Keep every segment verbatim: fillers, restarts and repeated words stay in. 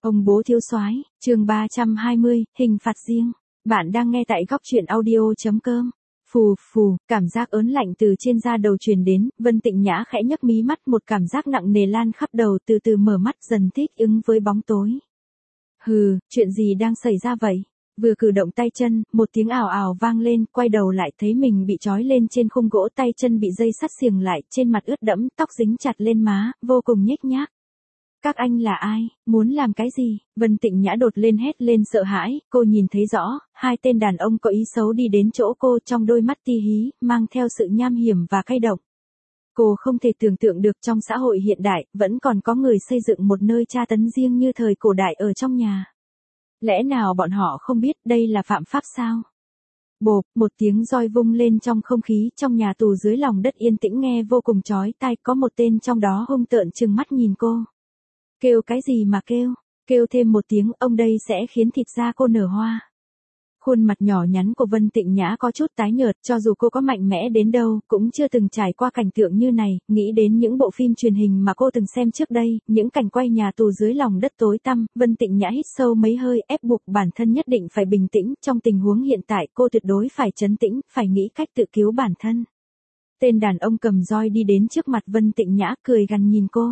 Ông bố thiếu soái, chương ba trăm hai mươi, hình phạt riêng. Bạn đang nghe tại góc truyện audio chấm com. Phù phù, cảm giác ớn lạnh từ trên da đầu truyền đến, Vân Tịnh Nhã khẽ nhấc mí mắt, một cảm giác nặng nề lan khắp đầu, từ từ mở mắt dần thích ứng với bóng tối. Hừ, chuyện gì đang xảy ra vậy? Vừa cử động tay chân, một tiếng ào ào vang lên, quay đầu lại thấy mình bị trói lên trên khung gỗ, tay chân bị dây sắt xiềng lại, trên mặt ướt đẫm, tóc dính chặt lên má, vô cùng nhếch nhác. Các anh là ai, muốn làm cái gì? Vân Tịnh Nhã đột lên hét lên sợ hãi, cô nhìn thấy rõ, hai tên đàn ông có ý xấu đi đến chỗ cô, trong đôi mắt ti hí, mang theo sự nham hiểm và cay độc. Cô không thể tưởng tượng được trong xã hội hiện đại, vẫn còn có người xây dựng một nơi tra tấn riêng như thời cổ đại ở trong nhà. Lẽ nào bọn họ không biết đây là phạm pháp sao? Bộp, một tiếng roi vung lên trong không khí, trong nhà tù dưới lòng đất yên tĩnh nghe vô cùng chói tai, có một tên trong đó hung tợn trừng mắt nhìn cô. Kêu cái gì mà kêu, kêu thêm một tiếng, ông đây sẽ khiến thịt da cô nở hoa. Khuôn mặt nhỏ nhắn của Vân Tịnh Nhã có chút tái nhợt, cho dù cô có mạnh mẽ đến đâu, cũng chưa từng trải qua cảnh tượng như này, nghĩ đến những bộ phim truyền hình mà cô từng xem trước đây, những cảnh quay nhà tù dưới lòng đất tối tăm, Vân Tịnh Nhã hít sâu mấy hơi, ép buộc bản thân nhất định phải bình tĩnh, trong tình huống hiện tại cô tuyệt đối phải trấn tĩnh, phải nghĩ cách tự cứu bản thân. Tên đàn ông cầm roi đi đến trước mặt Vân Tịnh Nhã, cười gằn nhìn cô.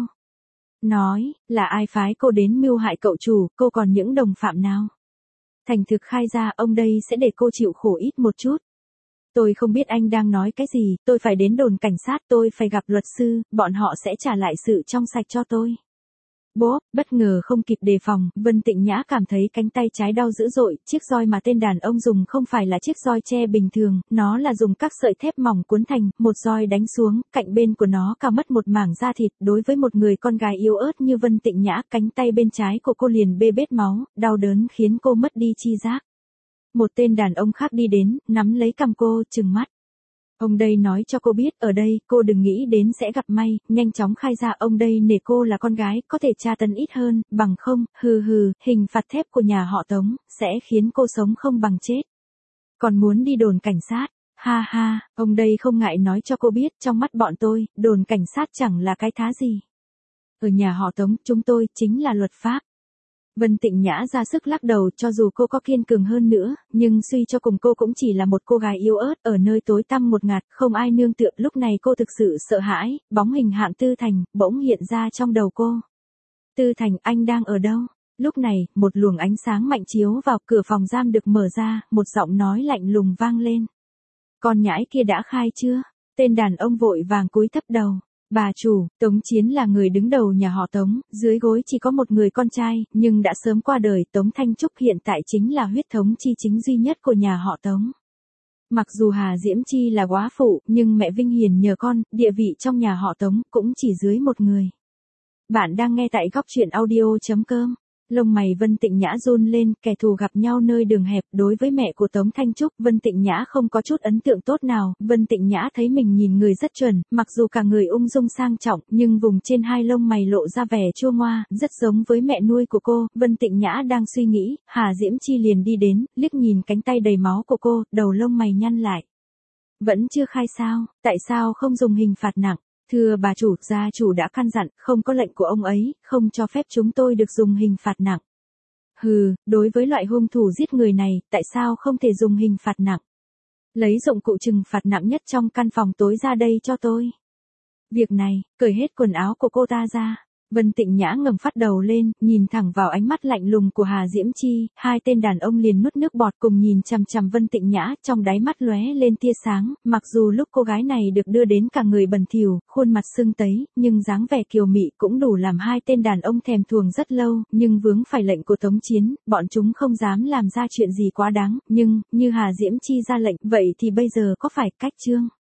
Nói, là ai phái cô đến mưu hại cậu chủ, cô còn những đồng phạm nào? Thành thực khai ra, ông đây sẽ để cô chịu khổ ít một chút. Tôi không biết anh đang nói cái gì, tôi phải đến đồn cảnh sát, tôi phải gặp luật sư, bọn họ sẽ trả lại sự trong sạch cho tôi. Bố, bất ngờ không kịp đề phòng, Vân Tịnh Nhã cảm thấy cánh tay trái đau dữ dội, chiếc roi mà tên đàn ông dùng không phải là chiếc roi tre bình thường, nó là dùng các sợi thép mỏng cuốn thành, một roi đánh xuống, cạnh bên của nó cào mất một mảng da thịt, đối với một người con gái yếu ớt như Vân Tịnh Nhã, cánh tay bên trái của cô liền bê bết máu, đau đớn khiến cô mất đi chi giác. Một tên đàn ông khác đi đến, nắm lấy cằm cô, trừng mắt. Ông đây nói cho cô biết, ở đây, cô đừng nghĩ đến sẽ gặp may, nhanh chóng khai ra, ông đây nể cô là con gái, có thể tra tấn ít hơn, bằng không, hừ hừ, hình phạt thép của nhà họ Tống, sẽ khiến cô sống không bằng chết. Còn muốn đi đồn cảnh sát, ha ha, ông đây không ngại nói cho cô biết, trong mắt bọn tôi, đồn cảnh sát chẳng là cái thá gì. Ở nhà họ Tống, chúng tôi, chính là luật pháp. Vân Tịnh Nhã ra sức lắc đầu, cho dù cô có kiên cường hơn nữa, nhưng suy cho cùng cô cũng chỉ là một cô gái yếu ớt, ở nơi tối tăm một ngạt, không ai nương tựa, lúc này cô thực sự sợ hãi, bóng hình Hạng Tư Thành, bỗng hiện ra trong đầu cô. Tư Thành, anh đang ở đâu? Lúc này, một luồng ánh sáng mạnh chiếu vào, cửa phòng giam được mở ra, một giọng nói lạnh lùng vang lên. Con nhãi kia đã khai chưa? Tên đàn ông vội vàng cúi thấp đầu. Bà chủ, Tống Chiến là người đứng đầu nhà họ Tống, dưới gối chỉ có một người con trai, nhưng đã sớm qua đời, Tống Thanh Trúc hiện tại chính là huyết thống chi chính duy nhất của nhà họ Tống. Mặc dù Hà Diễm Chi là góa phụ, nhưng mẹ Vinh Hiền nhờ con, địa vị trong nhà họ Tống cũng chỉ dưới một người. Bạn đang nghe tại góc truyện audio chấm com. Lông mày Vân Tịnh Nhã run lên, kẻ thù gặp nhau nơi đường hẹp, đối với mẹ của Tống Thanh Trúc, Vân Tịnh Nhã không có chút ấn tượng tốt nào, Vân Tịnh Nhã thấy mình nhìn người rất chuẩn, mặc dù cả người ung dung sang trọng, nhưng vùng trên hai lông mày lộ ra vẻ chua ngoa, rất giống với mẹ nuôi của cô, Vân Tịnh Nhã đang suy nghĩ, Hà Diễm Chi liền đi đến, liếc nhìn cánh tay đầy máu của cô, đầu lông mày nhăn lại. Vẫn chưa khai sao, tại sao không dùng hình phạt nặng? Thưa bà chủ, gia chủ đã căn dặn, không có lệnh của ông ấy, không cho phép chúng tôi được dùng hình phạt nặng. Hừ, đối với loại hung thủ giết người này, tại sao không thể dùng hình phạt nặng? Lấy dụng cụ trừng phạt nặng nhất trong căn phòng tối ra đây cho tôi. Việc này, cởi hết quần áo của cô ta ra. Vân Tịnh Nhã ngẩng phát đầu lên, nhìn thẳng vào ánh mắt lạnh lùng của Hà Diễm Chi, hai tên đàn ông liền nuốt nước bọt cùng nhìn chằm chằm Vân Tịnh Nhã, trong đáy mắt lóe lên tia sáng, mặc dù lúc cô gái này được đưa đến cả người bẩn thỉu, khuôn mặt sưng tấy, nhưng dáng vẻ kiều mị cũng đủ làm hai tên đàn ông thèm thuồng rất lâu, nhưng vướng phải lệnh của Tống Chiến, bọn chúng không dám làm ra chuyện gì quá đáng, nhưng, như Hà Diễm Chi ra lệnh, vậy thì bây giờ có phải cách chương